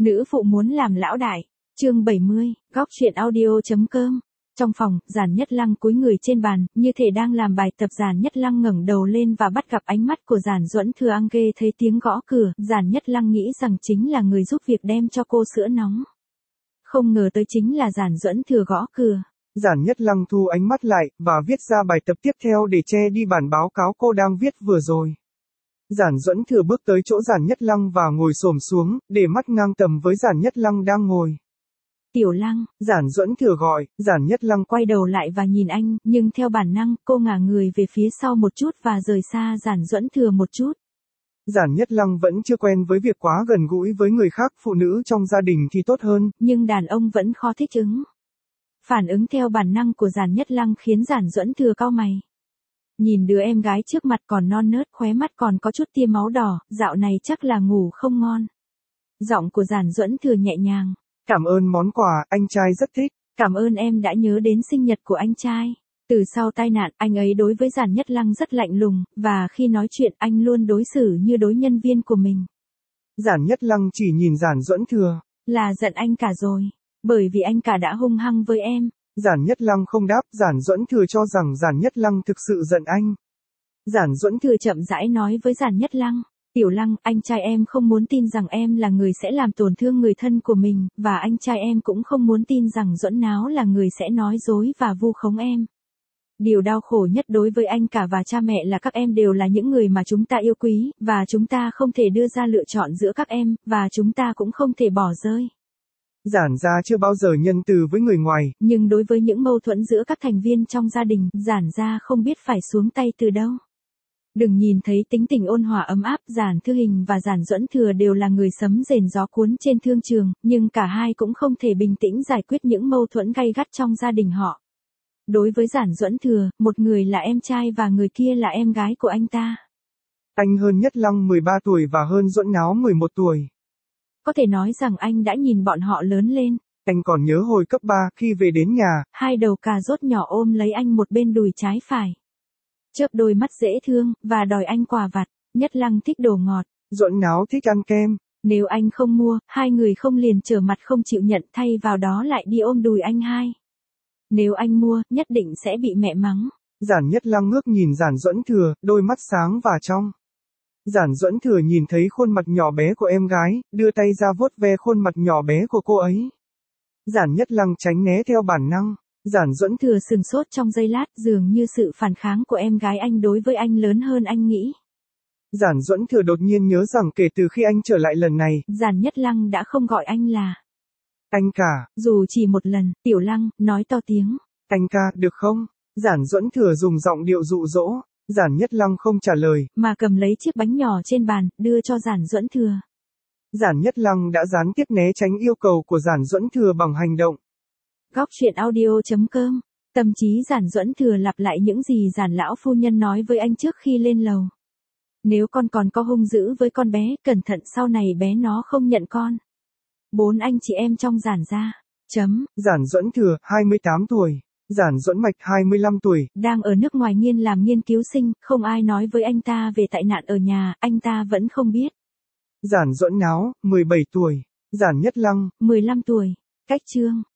Nữ phụ muốn làm lão đại. Chương 70, góc truyện audio.com. Trong phòng, Giản Nhất Lăng cúi người trên bàn, như thể đang làm bài tập. Giản Nhất Lăng ngẩng đầu lên và bắt gặp ánh mắt của Giản Duẫn Thừa. Nghe thấy tiếng gõ cửa, Giản Nhất Lăng nghĩ rằng chính là người giúp việc đem cho cô sữa nóng. Không ngờ tới chính là Giản Duẫn Thừa gõ cửa. Giản Nhất Lăng thu ánh mắt lại, và viết ra bài tập tiếp theo để che đi bản báo cáo cô đang viết vừa rồi. Giản Duẫn Thừa bước tới chỗ Giản Nhất Lăng và ngồi xổm xuống, để mắt ngang tầm với Giản Nhất Lăng đang ngồi. Tiểu Lăng, Giản Duẫn Thừa gọi, Giản Nhất Lăng quay đầu lại và nhìn anh, nhưng theo bản năng, cô ngả người về phía sau một chút và rời xa Giản Duẫn Thừa một chút. Giản Nhất Lăng vẫn chưa quen với việc quá gần gũi với người khác, phụ nữ trong gia đình thì tốt hơn. Nhưng đàn ông vẫn khó thích ứng. Phản ứng theo bản năng của Giản Nhất Lăng khiến Giản Duẫn Thừa cau mày. Nhìn đứa em gái trước mặt còn non nớt, khóe mắt còn có chút tia máu đỏ, dạo này chắc là ngủ không ngon. Giọng của Giản Duẫn Thừa nhẹ nhàng. Cảm ơn món quà, anh trai rất thích. Cảm ơn em đã nhớ đến sinh nhật của anh trai. Từ sau tai nạn, anh ấy đối với Giản Nhất Lăng rất lạnh lùng, và khi nói chuyện anh luôn đối xử như đối nhân viên của mình. Giản Nhất Lăng chỉ nhìn Giản Duẫn Thừa. Là giận anh cả rồi. Bởi vì anh cả đã hung hăng với em. Giản Nhất Lăng không đáp, Giản Duẫn Thừa cho rằng Giản Nhất Lăng thực sự giận anh. Giản Duẫn Thừa chậm rãi nói với Giản Nhất Lăng. Tiểu Lăng, anh trai em không muốn tin rằng em là người sẽ làm tổn thương người thân của mình, và anh trai em cũng không muốn tin rằng Duẫn Náo là người sẽ nói dối và vu khống em. Điều đau khổ nhất đối với anh cả và cha mẹ là các em đều là những người mà chúng ta yêu quý, và chúng ta không thể đưa ra lựa chọn giữa các em, và chúng ta cũng không thể bỏ rơi. Giản gia chưa bao giờ nhân từ với người ngoài. Nhưng đối với những mâu thuẫn giữa các thành viên trong gia đình, Giản gia không biết phải xuống tay từ đâu. Đừng nhìn thấy tính tình ôn hòa ấm áp, Giản Thư Hình và Giản Duẫn Thừa đều là người sấm rền gió cuốn trên thương trường, nhưng cả hai cũng không thể bình tĩnh giải quyết những mâu thuẫn gay gắt trong gia đình họ. Đối với Giản Duẫn Thừa, một người là em trai và người kia là em gái của anh ta. Anh hơn Nhất Lăng 13 tuổi và hơn Duẫn Náo 11 tuổi. Có thể nói rằng anh đã nhìn bọn họ lớn lên. Anh còn nhớ hồi cấp 3 khi về đến nhà. Hai đầu cà rốt nhỏ ôm lấy anh một bên đùi trái phải. Chớp đôi mắt dễ thương, và đòi anh quà vặt. Nhất Lăng thích đồ ngọt. Duẫn Náo thích ăn kem. Nếu anh không mua, hai người không liền trở mặt không chịu nhận, thay vào đó lại đi ôm đùi anh hai. Nếu anh mua, nhất định sẽ bị mẹ mắng. Giản Nhất Lăng ngước nhìn Giản Duẫn Thừa, đôi mắt sáng và trong. Giản Duẫn Thừa nhìn thấy khuôn mặt nhỏ bé của em gái, đưa tay ra vuốt ve khuôn mặt nhỏ bé của cô ấy. Giản Nhất Lăng tránh né theo bản năng. Giản Duẫn Thừa sừng sốt trong giây lát, dường như sự phản kháng của em gái anh đối với anh lớn hơn anh nghĩ. Giản Duẫn Thừa đột nhiên nhớ rằng kể từ khi anh trở lại lần này, Giản Nhất Lăng đã không gọi anh là anh cả. Dù chỉ một lần. Tiểu Lăng, nói to tiếng. Anh ca, được không? Giản Duẫn Thừa dùng giọng điệu dụ dỗ. Giản Nhất Lăng không trả lời, mà cầm lấy chiếc bánh nhỏ trên bàn, đưa cho Giản Duẫn Thừa. Giản Nhất Lăng đã gián tiếp né tránh yêu cầu của Giản Duẫn Thừa bằng hành động. Góc truyện audio.com. Tâm trí Giản Duẫn Thừa lặp lại những gì Giản lão phu nhân nói với anh trước khi lên lầu. Nếu con còn có hung dữ với con bé, cẩn thận sau này bé nó không nhận con. 4 anh chị em trong Giản gia. Giản Duẫn Thừa, 28 tuổi. Giản Duẫn Mạch, 25 tuổi. Đang ở nước ngoài làm nghiên cứu sinh, không ai nói với anh ta về tai nạn ở nhà, anh ta vẫn không biết. Giản Duẫn Náo, 17 tuổi. Giản Nhất Lăng, 15 tuổi. Cách chương.